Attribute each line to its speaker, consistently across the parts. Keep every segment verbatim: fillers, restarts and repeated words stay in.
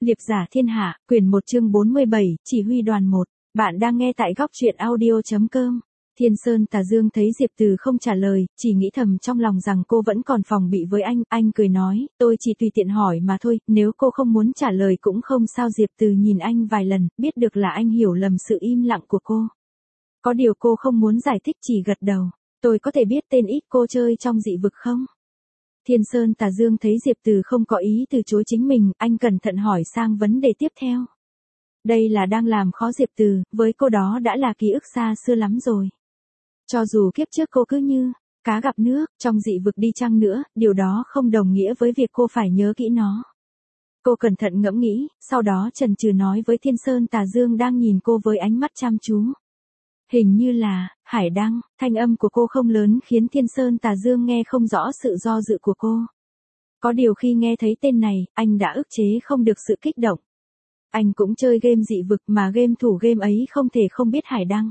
Speaker 1: Liệp giả thiên hạ, quyển một chương bốn mươi bảy, chỉ huy đoàn một. Bạn đang nghe tại góc truyện audio.com. Thiên Sơn Tà Dương thấy Diệp Từ không trả lời, chỉ nghĩ thầm trong lòng rằng cô vẫn còn phòng bị với anh. Anh cười nói, tôi chỉ tùy tiện hỏi mà thôi, nếu cô không muốn trả lời cũng không sao. Diệp Từ nhìn anh vài lần, biết được là anh hiểu lầm sự im lặng của cô. Có điều cô không muốn giải thích, chỉ gật đầu. Tôi có thể biết tên ít cô chơi trong dị vực không? Thiên Sơn Tà Dương thấy Diệp Từ không có ý từ chối chính mình, anh cẩn thận hỏi sang vấn đề tiếp theo. Đây là đang làm khó Diệp Từ, với cô đó đã là ký ức xa xưa lắm rồi. Cho dù kiếp trước cô cứ như cá gặp nước, trong dị vực đi chăng nữa, điều đó không đồng nghĩa với việc cô phải nhớ kỹ nó. Cô cẩn thận ngẫm nghĩ, sau đó chần chừ nói với Thiên Sơn Tà Dương đang nhìn cô với ánh mắt chăm chú. Hình như là, Hải Đăng. Thanh âm của cô không lớn khiến Thiên Sơn Tà Dương nghe không rõ sự do dự của cô. Có điều khi nghe thấy tên này, anh đã ức chế không được sự kích động. Anh cũng chơi game dị vực mà game thủ game ấy không thể không biết Hải Đăng.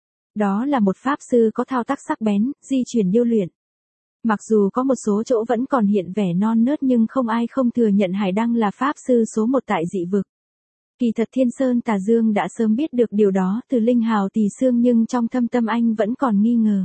Speaker 1: Đó là một pháp sư có thao tác sắc bén, di chuyển điêu luyện. Mặc dù có một số chỗ vẫn còn hiện vẻ non nớt nhưng không ai không thừa nhận Hải Đăng là pháp sư số một tại dị vực. Kỳ thật Thiên Sơn Tà Dương đã sớm biết được điều đó từ Linh Hào Tỳ Xương nhưng trong thâm tâm anh vẫn còn nghi ngờ.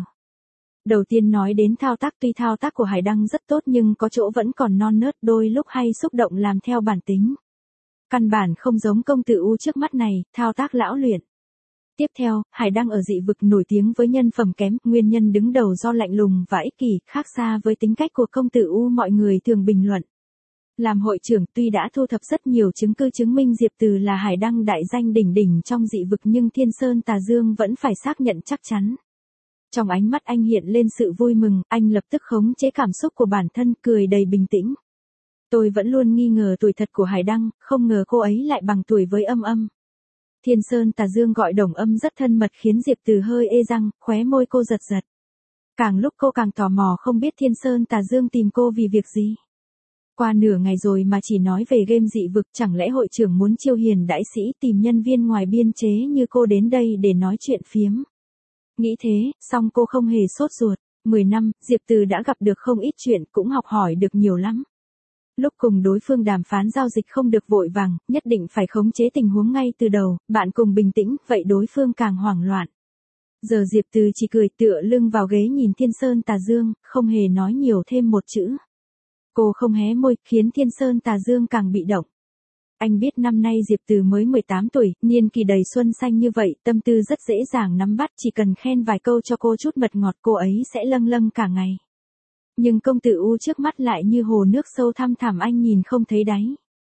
Speaker 1: Đầu tiên nói đến thao tác, tuy thao tác của Hải Đăng rất tốt nhưng có chỗ vẫn còn non nớt, đôi lúc hay xúc động làm theo bản tính. Căn bản không giống công tử U trước mắt này, thao tác lão luyện. Tiếp theo, Hải Đăng ở dị vực nổi tiếng với nhân phẩm kém, nguyên nhân đứng đầu do lạnh lùng và ích kỷ, khác xa với tính cách của công tử U mọi người thường bình luận. Làm hội trưởng tuy đã thu thập rất nhiều chứng cứ chứng minh Diệp Từ là Hải Đăng đại danh đỉnh đỉnh trong dị vực nhưng Thiên Sơn Tà Dương vẫn phải xác nhận chắc chắn. Trong ánh mắt anh hiện lên sự vui mừng, anh lập tức khống chế cảm xúc của bản thân, cười đầy bình tĩnh. Tôi vẫn luôn nghi ngờ tuổi thật của Hải Đăng, không ngờ cô ấy lại bằng tuổi với Âm Âm. Thiên Sơn Tà Dương gọi Đồng Âm rất thân mật khiến Diệp Từ hơi ê răng, khóe môi cô giật giật. Càng lúc cô càng tò mò không biết Thiên Sơn Tà Dương tìm cô vì việc gì. Qua nửa ngày rồi mà chỉ nói về game dị vực, chẳng lẽ hội trưởng muốn chiêu hiền đại sĩ tìm nhân viên ngoài biên chế như cô đến đây để nói chuyện phiếm. Nghĩ thế, song cô không hề sốt ruột. Mười năm, Diệp Từ đã gặp được không ít chuyện, cũng học hỏi được nhiều lắm. Lúc cùng đối phương đàm phán giao dịch không được vội vàng, nhất định phải khống chế tình huống ngay từ đầu, bạn cùng bình tĩnh, vậy đối phương càng hoảng loạn. Giờ Diệp Từ chỉ cười tựa lưng vào ghế nhìn Thiên Sơn Tà Dương, không hề nói nhiều thêm một chữ. Cô không hé môi, khiến Thiên Sơn Tà Dương càng bị động. Anh biết năm nay Diệp Từ mới mười tám tuổi, niên kỳ đầy xuân xanh như vậy, tâm tư rất dễ dàng nắm bắt, chỉ cần khen vài câu cho cô chút mật ngọt cô ấy sẽ lâng lâng cả ngày. Nhưng công tử U trước mắt lại như hồ nước sâu thăm thẳm anh nhìn không thấy đáy.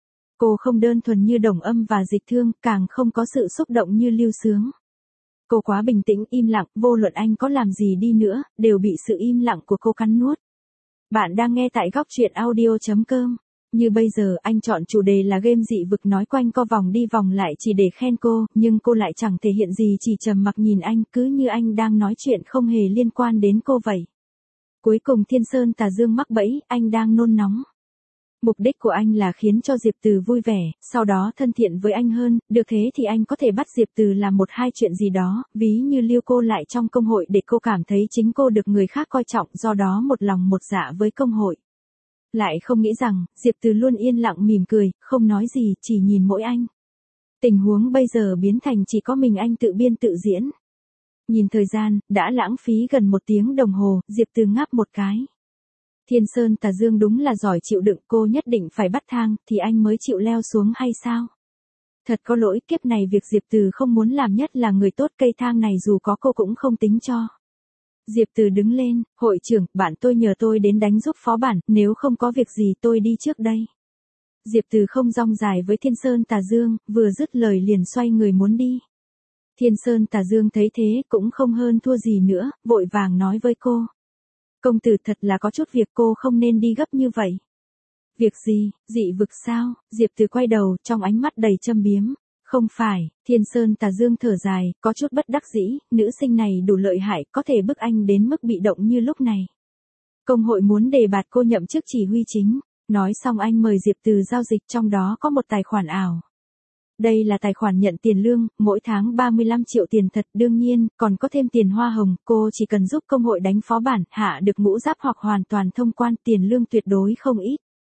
Speaker 1: Cô không đơn thuần như Đồng Âm và Dịch Thương, càng không có sự xúc động như Lưu Sướng. Cô quá bình tĩnh, im lặng, vô luận anh có làm gì đi nữa, đều bị sự im lặng của cô cắn nuốt. Bạn đang nghe tại góc truyện audio.com. Như bây giờ anh chọn chủ đề là game dị vực nói quanh co vòng đi vòng lại chỉ để khen cô, nhưng cô lại chẳng thể hiện gì, chỉ trầm mặc nhìn anh, cứ như anh đang nói chuyện không hề liên quan đến cô vậy. Cuối cùng Thiên Sơn Tà Dương mắc bẫy, anh đang nôn nóng. Mục đích của anh là khiến cho Diệp Từ vui vẻ, sau đó thân thiện với anh hơn, được thế thì anh có thể bắt Diệp Từ làm một hai chuyện gì đó, ví như lưu cô lại trong công hội để cô cảm thấy chính cô được người khác coi trọng, do đó một lòng một dạ với công hội. Lại không nghĩ rằng, Diệp Từ luôn yên lặng mỉm cười, không nói gì, chỉ nhìn mỗi anh. Tình huống bây giờ biến thành chỉ có mình anh tự biên tự diễn. Nhìn thời gian, đã lãng phí gần một tiếng đồng hồ, Diệp Từ ngáp một cái. Thiên Sơn Tà Dương đúng là giỏi chịu đựng, cô nhất định phải bắt thang, thì anh mới chịu leo xuống hay sao? Thật có lỗi, kiếp này việc Diệp Từ không muốn làm nhất là người tốt, cây thang này dù có cô cũng không tính cho. Diệp Từ đứng lên, hội trưởng, bạn tôi nhờ tôi đến đánh giúp phó bản, nếu không có việc gì tôi đi trước đây. Diệp Từ không rong dài với Thiên Sơn Tà Dương, vừa dứt lời liền xoay người muốn đi. Thiên Sơn Tà Dương thấy thế, cũng không hơn thua gì nữa, vội vàng nói với cô. Công tử thật là có chút việc, cô không nên đi gấp như vậy. Việc gì, dị vực sao? Diệp Từ quay đầu, trong ánh mắt đầy châm biếm. Không phải, Thiên Sơn Tà Dương thở dài, có chút bất đắc dĩ, nữ sinh này đủ lợi hại, có thể bức anh đến mức bị động như lúc này. Công hội muốn đề bạt cô nhậm chức chỉ huy chính. Nói xong anh mời Diệp Từ giao dịch, trong đó có một tài khoản ảo. Đây là tài khoản nhận tiền lương, mỗi tháng ba mươi lăm triệu tiền thật, đương nhiên, còn có thêm tiền hoa hồng, cô chỉ cần giúp công hội đánh phó bản, hạ được ngũ giáp hoặc hoàn toàn thông quan, tiền lương tuyệt đối không ít.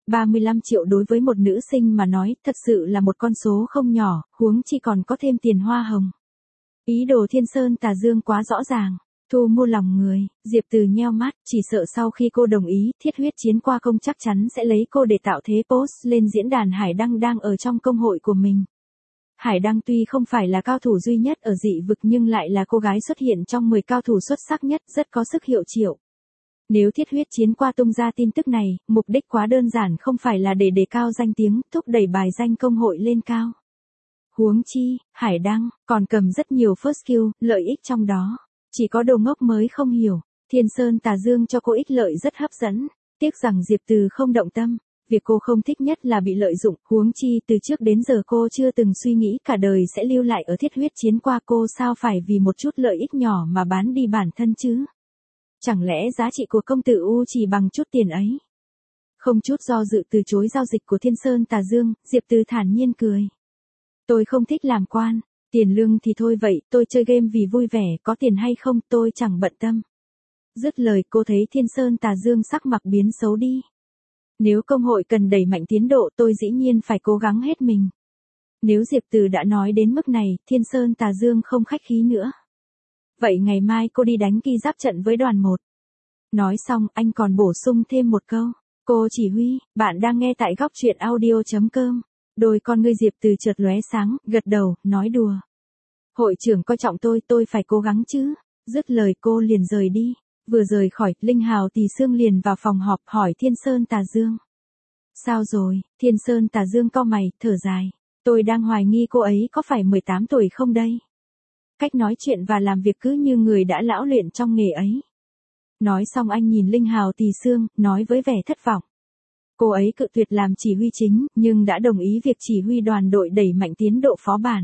Speaker 1: ba mươi lăm triệu đối với một nữ sinh mà nói thật sự là một con số không nhỏ, huống chi còn có thêm tiền hoa hồng. Ý đồ Thiên Sơn Tà Dương quá rõ ràng, thu mua lòng người. Diệp Từ nheo mắt, chỉ sợ sau khi cô đồng ý, Thiết Huyết Chiến Qua Công chắc chắn sẽ lấy cô để tạo thế post lên diễn đàn Hải Đăng đang ở trong công hội của mình. Hải Đăng tuy không phải là cao thủ duy nhất ở dị vực nhưng lại là cô gái xuất hiện trong mười cao thủ xuất sắc nhất, rất có sức hiệu triệu. Nếu Thiết Huyết Chiến Qua tung ra tin tức này, mục đích quá đơn giản không phải là để đề cao danh tiếng, thúc đẩy bài danh công hội lên cao. Huống chi, Hải Đăng còn cầm rất nhiều first kill, lợi ích trong đó. Chỉ có đồ ngốc mới không hiểu, Thiên Sơn Tà Dương cho cô ích lợi rất hấp dẫn, tiếc rằng Diệp Từ không động tâm. Việc cô không thích nhất là bị lợi dụng, huống chi từ trước đến giờ cô chưa từng suy nghĩ cả đời sẽ lưu lại ở Thiết Huyết Chiến Qua, cô sao phải vì một chút lợi ích nhỏ mà bán đi bản thân chứ? Chẳng lẽ giá trị của công tử U chỉ bằng chút tiền ấy? Không chút do dự từ chối giao dịch của Thiên Sơn Tà Dương, Diệp Từ thản nhiên cười. Tôi không thích làm quan, tiền lương thì thôi vậy, tôi chơi game vì vui vẻ, có tiền hay không tôi chẳng bận tâm. Dứt lời cô thấy Thiên Sơn Tà Dương sắc mặt biến xấu đi. Nếu công hội cần đẩy mạnh tiến độ tôi dĩ nhiên phải cố gắng hết mình. Nếu Diệp Từ đã nói đến mức này, Thiên Sơn Tà Dương không khách khí nữa. Vậy ngày mai cô đi đánh ki giáp trận với đoàn một. Nói xong anh còn bổ sung thêm một câu. Cô chỉ huy, bạn đang nghe tại góc truyện audio chấm com. Đôi con ngươi Diệp Từ chợt lóe sáng, gật đầu, nói đùa. Hội trưởng coi trọng tôi, tôi phải cố gắng chứ. Dứt lời cô liền rời đi. Vừa rời khỏi, Linh Hào Tỳ Sương liền vào phòng họp hỏi Thiên Sơn Tà Dương. Sao rồi? Thiên Sơn Tà Dương cau mày, thở dài. Tôi đang hoài nghi cô ấy có phải mười tám tuổi không đây? Cách nói chuyện và làm việc cứ như người đã lão luyện trong nghề ấy. Nói xong anh nhìn Linh Hào Tỳ Sương, nói với vẻ thất vọng. Cô ấy cự tuyệt làm chỉ huy chính, nhưng đã đồng ý việc chỉ huy đoàn đội đẩy mạnh tiến độ phó bản.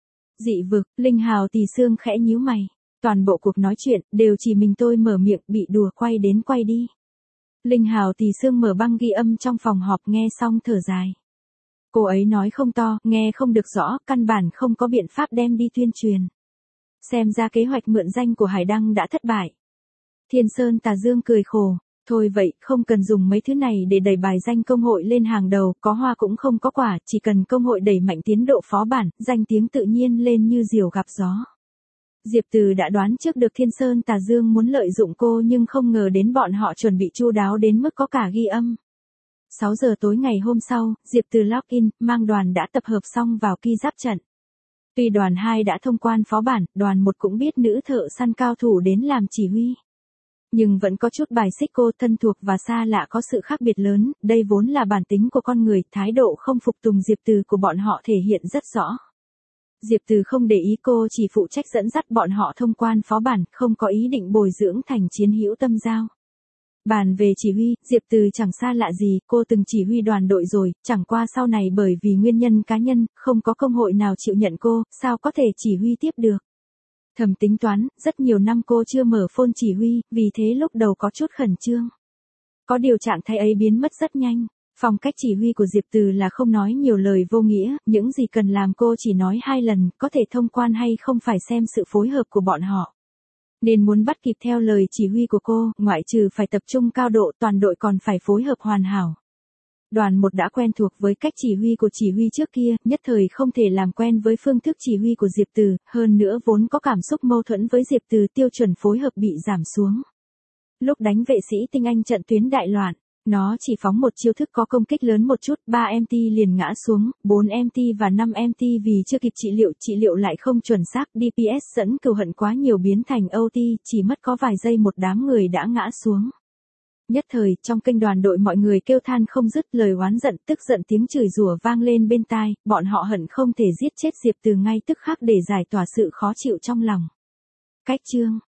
Speaker 1: Dị vực, Linh Hào Tỳ Sương khẽ nhíu mày. Toàn bộ cuộc nói chuyện, đều chỉ mình tôi mở miệng, bị đùa quay đến quay đi. Linh Hào Tỳ Sương mở băng ghi âm trong phòng họp nghe xong thở dài. Cô ấy nói không to, nghe không được rõ, căn bản không có biện pháp đem đi tuyên truyền. Xem ra kế hoạch mượn danh của Hải Đăng đã thất bại. Thiên Sơn Tà Dương cười khổ. Thôi vậy, không cần dùng mấy thứ này để đẩy bài danh công hội lên hàng đầu, có hoa cũng không có quả, chỉ cần công hội đẩy mạnh tiến độ phó bản, danh tiếng tự nhiên lên như diều gặp gió. Diệp Từ đã đoán trước được Thiên Sơn Tà Dương muốn lợi dụng cô nhưng không ngờ đến bọn họ chuẩn bị chu đáo đến mức có cả ghi âm. sáu giờ tối ngày hôm sau, Diệp Từ login, mang đoàn đã tập hợp xong vào ki giáp trận. Tuy đoàn hai đã thông quan phó bản, đoàn một cũng biết nữ thợ săn cao thủ đến làm chỉ huy. Nhưng vẫn có chút bài xích cô, thân thuộc và xa lạ có sự khác biệt lớn, đây vốn là bản tính của con người, thái độ không phục tùng Diệp Từ của bọn họ thể hiện rất rõ. Diệp Từ không để ý cô chỉ phụ trách dẫn dắt bọn họ thông quan phó bản, không có ý định bồi dưỡng thành chiến hữu tâm giao. Bàn về chỉ huy, Diệp Từ chẳng xa lạ gì, cô từng chỉ huy đoàn đội rồi, chẳng qua sau này bởi vì nguyên nhân cá nhân, không có công hội nào chịu nhận cô, sao có thể chỉ huy tiếp được. Thầm tính toán, rất nhiều năm cô chưa mở phone chỉ huy, vì thế lúc đầu có chút khẩn trương. Có điều trạng thái ấy biến mất rất nhanh. Phong cách chỉ huy của Diệp Từ là không nói nhiều lời vô nghĩa, những gì cần làm cô chỉ nói hai lần, có thể thông quan hay không phải xem sự phối hợp của bọn họ. Nên muốn bắt kịp theo lời chỉ huy của cô, ngoại trừ phải tập trung cao độ, toàn đội còn phải phối hợp hoàn hảo. Đoàn một đã quen thuộc với cách chỉ huy của chỉ huy trước kia, nhất thời không thể làm quen với phương thức chỉ huy của Diệp Từ, hơn nữa vốn có cảm xúc mâu thuẫn với Diệp Từ, tiêu chuẩn phối hợp bị giảm xuống. Lúc đánh vệ sĩ tinh anh trận tuyến đại loạn, nó chỉ phóng một chiêu thức có công kích lớn một chút, ba em tê liền ngã xuống, bốn em tê và năm em tê vì chưa kịp trị liệu, trị liệu lại không chuẩn xác, đê pê ét dẫn cừu hận quá nhiều biến thành ô tê, chỉ mất có vài giây một đám người đã ngã xuống. Nhất thời, trong kênh đoàn đội mọi người kêu than không dứt, lời oán giận, tức giận tiếng chửi rủa vang lên bên tai, bọn họ hận không thể giết chết Diệp Từ ngay tức khắc để giải tỏa sự khó chịu trong lòng. Cách chương